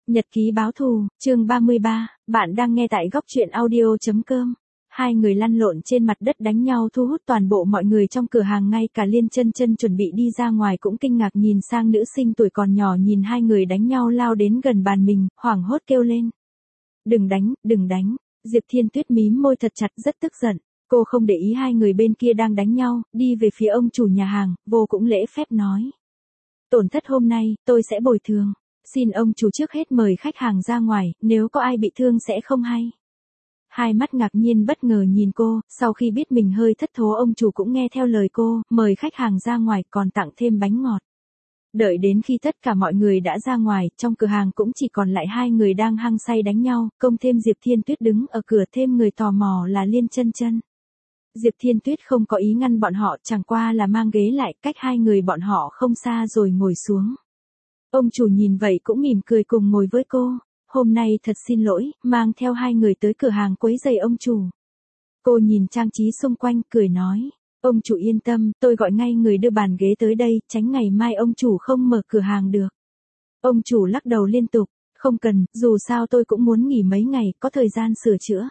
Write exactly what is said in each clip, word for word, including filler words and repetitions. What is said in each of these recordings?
Nhật ký báo thù, chương ba mươi ba, bạn đang nghe tại góc truyện audio.com. Hai người lăn lộn trên mặt đất đánh nhau thu hút toàn bộ mọi người trong cửa hàng, ngay cả Liên Chân Chân chuẩn bị đi ra ngoài cũng kinh ngạc nhìn sang nữ sinh tuổi còn nhỏ, nhìn hai người đánh nhau lao đến gần bàn mình, hoảng hốt kêu lên. Đừng đánh, đừng đánh. Diệp Thiên Tuyết mím môi thật chặt, rất tức giận. Cô không để ý hai người bên kia đang đánh nhau, đi về phía ông chủ nhà hàng, vô cũng lễ phép nói. Tổn thất hôm nay, tôi sẽ bồi thường. Xin ông chủ trước hết mời khách hàng ra ngoài, nếu có ai bị thương sẽ không hay. Hai mắt ngạc nhiên bất ngờ nhìn cô, sau khi biết mình hơi thất thố ông chủ cũng nghe theo lời cô, mời khách hàng ra ngoài còn tặng thêm bánh ngọt. Đợi đến khi tất cả mọi người đã ra ngoài, trong cửa hàng cũng chỉ còn lại hai người đang hăng say đánh nhau, công thêm Diệp Thiên Tuyết đứng ở cửa, thêm người tò mò là Liên Chân Chân. Diệp Thiên Tuyết không có ý ngăn bọn họ, chẳng qua là mang ghế lại cách hai người bọn họ không xa rồi ngồi xuống. Ông chủ nhìn vậy cũng mỉm cười cùng ngồi với cô. Hôm nay thật xin lỗi, mang theo hai người tới cửa hàng quấy rầy ông chủ. Cô nhìn trang trí xung quanh, cười nói. Ông chủ yên tâm, tôi gọi ngay người đưa bàn ghế tới đây, tránh ngày mai ông chủ không mở cửa hàng được. Ông chủ lắc đầu liên tục. Không cần, dù sao tôi cũng muốn nghỉ mấy ngày, có thời gian sửa chữa.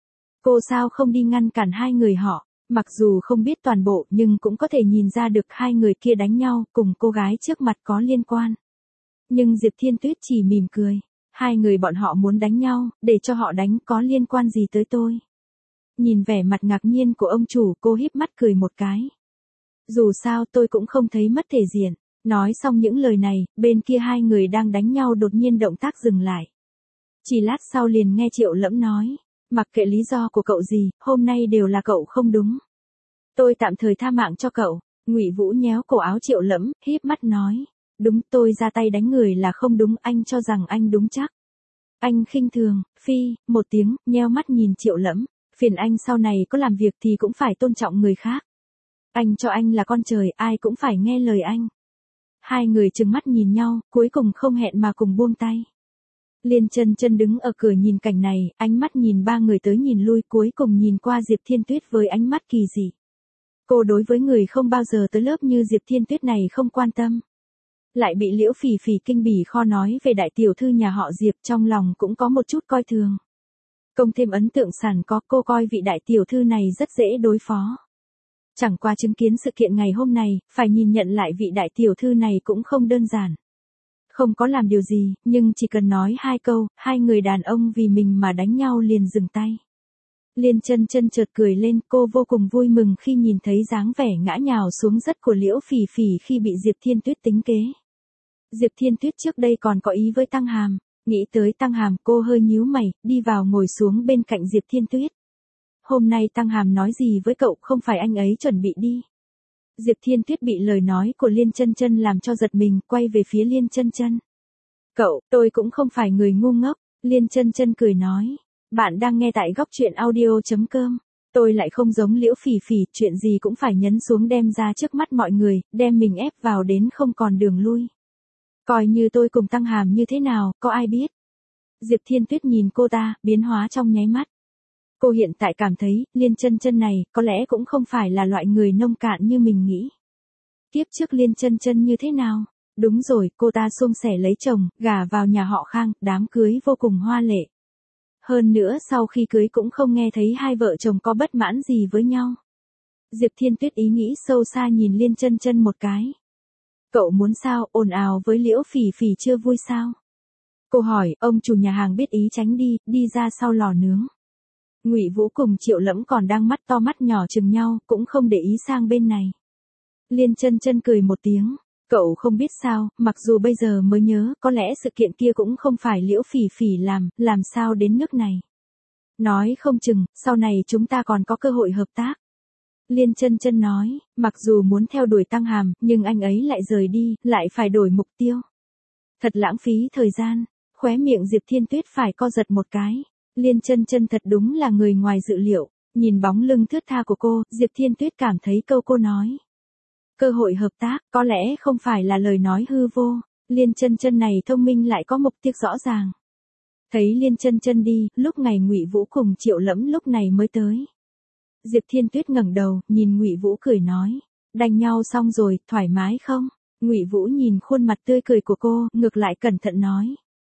Cô sao không đi ngăn cản hai người họ, mặc dù không biết toàn bộ nhưng cũng có thể nhìn ra được hai người kia đánh nhau, cùng cô gái trước mặt có liên quan. Nhưng Diệp Thiên Tuyết chỉ mỉm cười. Hai người bọn họ muốn đánh nhau, để cho họ đánh, có liên quan gì tới tôi. Nhìn vẻ mặt ngạc nhiên của ông chủ, cô híp mắt cười một cái. Dù sao tôi cũng không thấy mất thể diện. Nói xong những lời này, bên kia hai người đang đánh nhau đột nhiên động tác dừng lại. Chỉ lát sau liền nghe Triệu Lẫm nói. Mặc kệ lý do của cậu gì, hôm nay đều là cậu không đúng. Tôi tạm thời tha mạng cho cậu. Ngụy Vũ nhéo cổ áo Triệu Lẫm, híp mắt nói. Đúng, tôi ra tay đánh người là không đúng, anh cho rằng anh đúng chắc. Anh khinh thường, phi, một tiếng, nheo mắt nhìn Triệu Lẫm, phiền anh sau này có làm việc thì cũng phải tôn trọng người khác. Anh cho anh là con trời, ai cũng phải nghe lời anh. Hai người trừng mắt nhìn nhau, cuối cùng không hẹn mà cùng buông tay. Liên Chân Chân đứng ở cửa nhìn cảnh này, ánh mắt nhìn ba người tới nhìn lui, cuối cùng nhìn qua Diệp Thiên Tuyết với ánh mắt kỳ dị. Cô đối với người không bao giờ tới lớp như Diệp Thiên Tuyết này không quan tâm. Lại bị Liễu Phỉ Phỉ kinh bỉ kho nói về đại tiểu thư nhà họ Diệp, trong lòng cũng có một chút coi thường. Công thêm ấn tượng sẵn có, cô coi vị đại tiểu thư này rất dễ đối phó. Chẳng qua chứng kiến sự kiện ngày hôm nay, phải nhìn nhận lại vị đại tiểu thư này cũng không đơn giản. Không có làm điều gì, nhưng chỉ cần nói hai câu, hai người đàn ông vì mình mà đánh nhau liền dừng tay. Liên Chân Chân chợt cười lên, cô vô cùng vui mừng khi nhìn thấy dáng vẻ ngã nhào xuống đất của Liễu Phỉ Phỉ khi bị Diệp Thiên Tuyết tính kế. Diệp Thiên Tuyết trước đây còn có ý với Tăng Hàm, nghĩ tới Tăng Hàm cô hơi nhíu mày, đi vào ngồi xuống bên cạnh Diệp Thiên Tuyết. Hôm nay Tăng Hàm nói gì với cậu, không phải anh ấy chuẩn bị đi. Diệp Thiên Tuyết bị lời nói của Liên Chân Chân làm cho giật mình, quay về phía Liên Chân Chân. Cậu, tôi cũng không phải người ngu ngốc, Liên Chân Chân cười nói. Bạn đang nghe tại góc truyện audio.com. Tôi lại không giống Liễu Phỉ Phỉ, chuyện gì cũng phải nhấn xuống đem ra trước mắt mọi người, đem mình ép vào đến không còn đường lui. Coi như tôi cùng Tăng Hàm như thế nào, có ai biết. Diệp Thiên Tuyết nhìn cô ta, biến hóa trong nháy mắt. Cô hiện tại cảm thấy, Liên Chân Chân này, có lẽ cũng không phải là loại người nông cạn như mình nghĩ. Tiếp trước Liên Chân Chân như thế nào? Đúng rồi, cô ta suông sẻ lấy chồng, gả vào nhà họ Khang, đám cưới vô cùng hoa lệ. Hơn nữa sau khi cưới cũng không nghe thấy hai vợ chồng có bất mãn gì với nhau. Diệp Thiên Tuyết ý nghĩ sâu xa nhìn Liên Chân Chân một cái. Cậu muốn sao, ồn ào với Liễu Phỉ Phỉ chưa vui sao? Cô hỏi, ông chủ nhà hàng biết ý tránh đi, đi ra sau lò nướng. Ngụy Vũ cùng Triệu Lẫm còn đang mắt to mắt nhỏ chừng nhau, cũng không để ý sang bên này. Liên Chân Chân cười một tiếng. Cậu không biết sao, mặc dù bây giờ mới nhớ, có lẽ sự kiện kia cũng không phải Liễu Phỉ Phỉ làm, làm sao đến nước này. Nói không chừng, sau này chúng ta còn có cơ hội hợp tác. Liên Chân Chân nói, mặc dù muốn theo đuổi Tăng Hàm, nhưng anh ấy lại rời đi, lại phải đổi mục tiêu. Thật lãng phí thời gian, khóe miệng Diệp Thiên Tuyết phải co giật một cái. Liên Chân Chân thật đúng là người ngoài dự liệu, nhìn bóng lưng thướt tha của cô, Diệp Thiên Tuyết cảm thấy câu cô nói. Cơ hội hợp tác, có lẽ không phải là lời nói hư vô, Liên Chân Chân này thông minh lại có mục tiêu rõ ràng. Thấy Liên Chân Chân đi, lúc ngày Ngụy Vũ cùng Triệu Lẫm lúc này mới tới. Diệp Thiên Tuyết ngẩng đầu, nhìn Ngụy Vũ cười nói, đánh nhau xong rồi, thoải mái không? Ngụy Vũ nhìn khuôn mặt tươi cười của cô, ngược lại cẩn thận nói.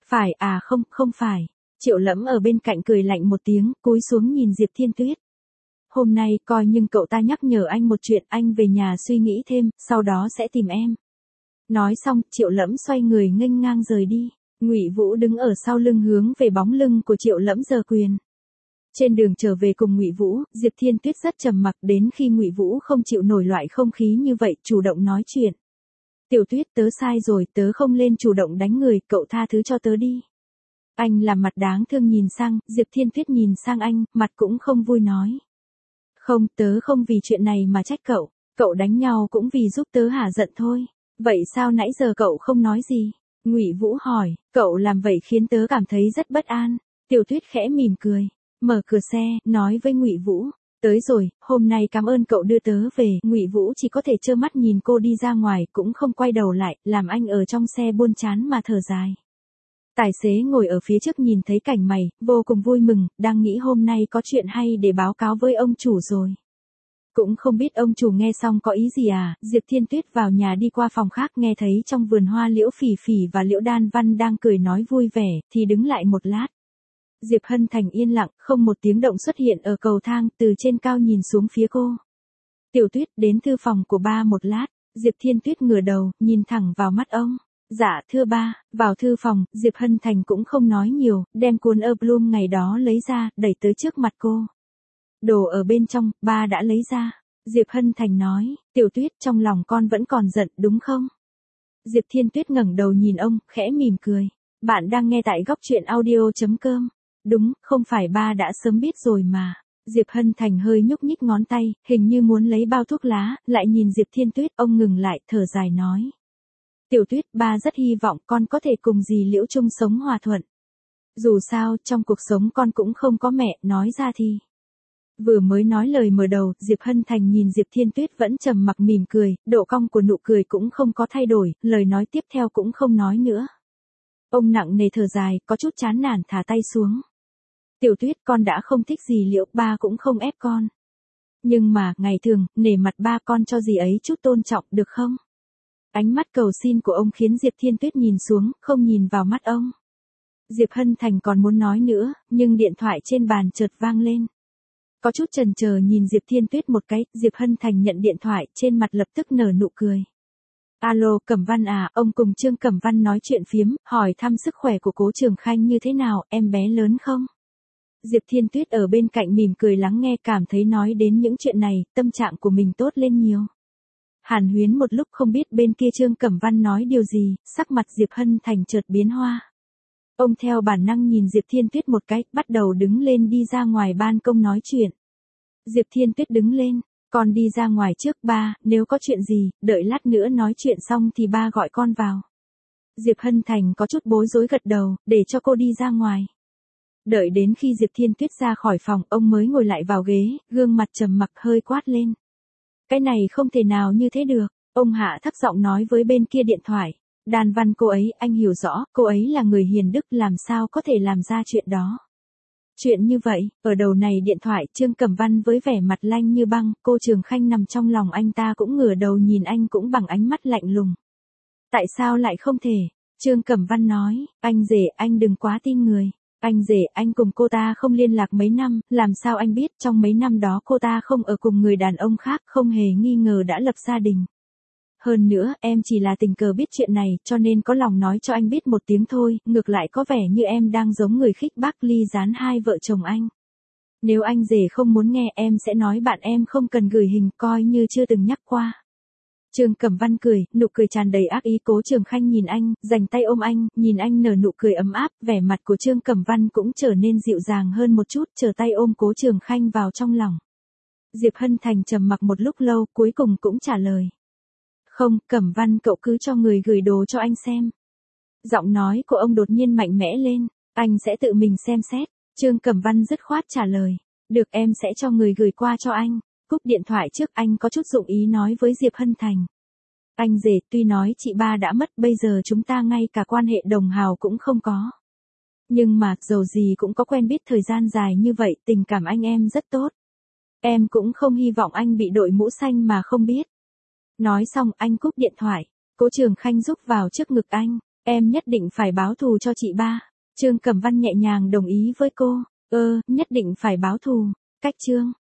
Phải à không, không phải. Triệu Lẫm ở bên cạnh cười lạnh một tiếng, cúi xuống nhìn Diệp Thiên Tuyết. Hôm nay coi nhưng cậu ta nhắc nhở anh một chuyện, anh về nhà suy nghĩ thêm, sau đó sẽ tìm em. Nói xong, Triệu Lẫm xoay người nghênh ngang rời đi. Ngụy Vũ đứng ở sau lưng hướng về bóng lưng của Triệu Lẫm giơ quyền. Trên đường trở về cùng Ngụy Vũ, Diệp Thiên Tuyết rất trầm mặc, đến khi Ngụy Vũ không chịu nổi loại không khí như vậy, chủ động nói chuyện. Tiểu Tuyết, tớ sai rồi, tớ không lên chủ động đánh người, cậu tha thứ cho tớ đi. Anh làm mặt đáng thương nhìn sang, Diệp Thiên Tuyết nhìn sang anh, mặt cũng không vui nói. Không, tớ không vì chuyện này mà trách cậu, cậu đánh nhau cũng vì giúp tớ hả giận thôi. Vậy sao nãy giờ cậu không nói gì? Ngụy Vũ hỏi, cậu làm vậy khiến tớ cảm thấy rất bất an. Tiểu Tuyết khẽ mỉm cười, mở cửa xe, nói với Ngụy Vũ, tới rồi, hôm nay cảm ơn cậu đưa tớ về. Ngụy Vũ chỉ có thể trơ mắt nhìn cô đi ra ngoài, cũng không quay đầu lại, làm anh ở trong xe buồn chán mà thở dài. Tài xế ngồi ở phía trước nhìn thấy cảnh mày, vô cùng vui mừng, đang nghĩ hôm nay có chuyện hay để báo cáo với ông chủ rồi. Cũng không biết ông chủ nghe xong có ý gì à. Diệp Thiên Tuyết vào nhà đi qua phòng khác, nghe thấy trong vườn hoa Liễu Phỉ Phỉ và Liễu Đan Văn đang cười nói vui vẻ, thì đứng lại một lát. Diệp Hân Thành yên lặng, không một tiếng động xuất hiện ở cầu thang, từ trên cao nhìn xuống phía cô. Tiểu Tuyết, đến thư phòng của ba một lát. Diệp Thiên Tuyết ngửa đầu, nhìn thẳng vào mắt ông. Dạ thưa ba. Vào thư phòng, Diệp Hân Thành cũng không nói nhiều, đem cuốn A Bloom ngày đó lấy ra, đẩy tới trước mặt cô. Đồ ở bên trong, ba đã lấy ra. Diệp Hân Thành nói, Tiểu Tuyết, trong lòng con vẫn còn giận, đúng không? Diệp Thiên Tuyết ngẩng đầu nhìn ông, khẽ mỉm cười. Bạn đang nghe tại góc truyện audio chấm com. Đúng, không phải ba đã sớm biết rồi mà. Diệp Hân Thành hơi nhúc nhích ngón tay, hình như muốn lấy bao thuốc lá, lại nhìn Diệp Thiên Tuyết, ông ngừng lại, thở dài nói. Tiểu Tuyết, ba rất hy vọng con có thể cùng dì Liễu chung sống hòa thuận. Dù sao, trong cuộc sống con cũng không có mẹ, nói ra thì. Vừa mới nói lời mở đầu, Diệp Hân Thành nhìn Diệp Thiên Tuyết vẫn trầm mặc mỉm cười, độ cong của nụ cười cũng không có thay đổi, lời nói tiếp theo cũng không nói nữa. Ông nặng nề thở dài, có chút chán nản thả tay xuống. Tiểu Tuyết, con đã không thích dì Liễu, ba cũng không ép con. Nhưng mà, ngày thường, nể mặt ba con cho dì ấy chút tôn trọng, được không? Ánh mắt cầu xin của ông khiến Diệp Thiên Tuyết nhìn xuống, không nhìn vào mắt ông. Diệp Hân Thành còn muốn nói nữa, nhưng điện thoại trên bàn chợt vang lên. Có chút chần chờ nhìn Diệp Thiên Tuyết một cái, Diệp Hân Thành nhận điện thoại, trên mặt lập tức nở nụ cười. Alo, Cẩm Văn à, ông cùng Trương Cẩm Văn nói chuyện phiếm, hỏi thăm sức khỏe của Cố Trường Khanh như thế nào, em bé lớn không? Diệp Thiên Tuyết ở bên cạnh mỉm cười lắng nghe, cảm thấy nói đến những chuyện này, tâm trạng của mình tốt lên nhiều. Hàn huyến một lúc không biết bên kia Trương Cẩm Văn nói điều gì, sắc mặt Diệp Hân Thành chợt biến hoa. Ông theo bản năng nhìn Diệp Thiên Tuyết một cái, bắt đầu đứng lên đi ra ngoài ban công nói chuyện. Diệp Thiên Tuyết đứng lên, con đi ra ngoài trước ba, nếu có chuyện gì, đợi lát nữa nói chuyện xong thì ba gọi con vào. Diệp Hân Thành có chút bối rối gật đầu, để cho cô đi ra ngoài. Đợi đến khi Diệp Thiên Tuyết ra khỏi phòng, ông mới ngồi lại vào ghế, gương mặt trầm mặc hơi quát lên. Cái này không thể nào như thế được, ông hạ thấp giọng nói với bên kia điện thoại. Đan Văn cô ấy, anh hiểu rõ, cô ấy là người hiền đức, làm sao có thể làm ra chuyện đó. Chuyện như vậy, ở đầu này điện thoại, Trương Cẩm Văn với vẻ mặt lanh như băng, Cô Trường Khanh nằm trong lòng anh ta cũng ngửa đầu nhìn anh cũng bằng ánh mắt lạnh lùng. Tại sao lại không thể? Trương Cẩm Văn nói, anh rể, anh đừng quá tin người. Anh rể, anh cùng cô ta không liên lạc mấy năm, làm sao anh biết trong mấy năm đó cô ta không ở cùng người đàn ông khác, không hề nghi ngờ đã lập gia đình. Hơn nữa, em chỉ là tình cờ biết chuyện này, cho nên có lòng nói cho anh biết một tiếng thôi, ngược lại có vẻ như em đang giống người khích bác ly gián hai vợ chồng anh. Nếu anh rể không muốn nghe, em sẽ nói bạn em không cần gửi hình, coi như chưa từng nhắc qua. Trương Cẩm Văn cười, nụ cười tràn đầy ác ý. Cố Trường Khanh nhìn anh, dành tay ôm anh, nhìn anh nở nụ cười ấm áp, vẻ mặt của Trương Cẩm Văn cũng trở nên dịu dàng hơn một chút, trở tay ôm Cố Trường Khanh vào trong lòng. Diệp Hân Thành trầm mặc một lúc lâu, cuối cùng cũng trả lời. Không, Cẩm Văn cậu cứ cho người gửi đồ cho anh xem. Giọng nói của ông đột nhiên mạnh mẽ lên, anh sẽ tự mình xem xét. Trương Cẩm Văn dứt khoát trả lời. Được, em sẽ cho người gửi qua cho anh. Cúp điện thoại trước, anh có chút dụng ý nói với Diệp Hân Thành. Anh rể, tuy nói chị ba đã mất, bây giờ chúng ta ngay cả quan hệ đồng hào cũng không có. Nhưng mà, dầu gì cũng có quen biết thời gian dài như vậy, tình cảm anh em rất tốt. Em cũng không hy vọng anh bị đội mũ xanh mà không biết. Nói xong, anh cúp điện thoại. Cố Trường Khanh rúc vào trước ngực anh. Em nhất định phải báo thù cho chị ba. Trương Cẩm Văn nhẹ nhàng đồng ý với cô. Ơ, nhất định phải báo thù. Cách Trương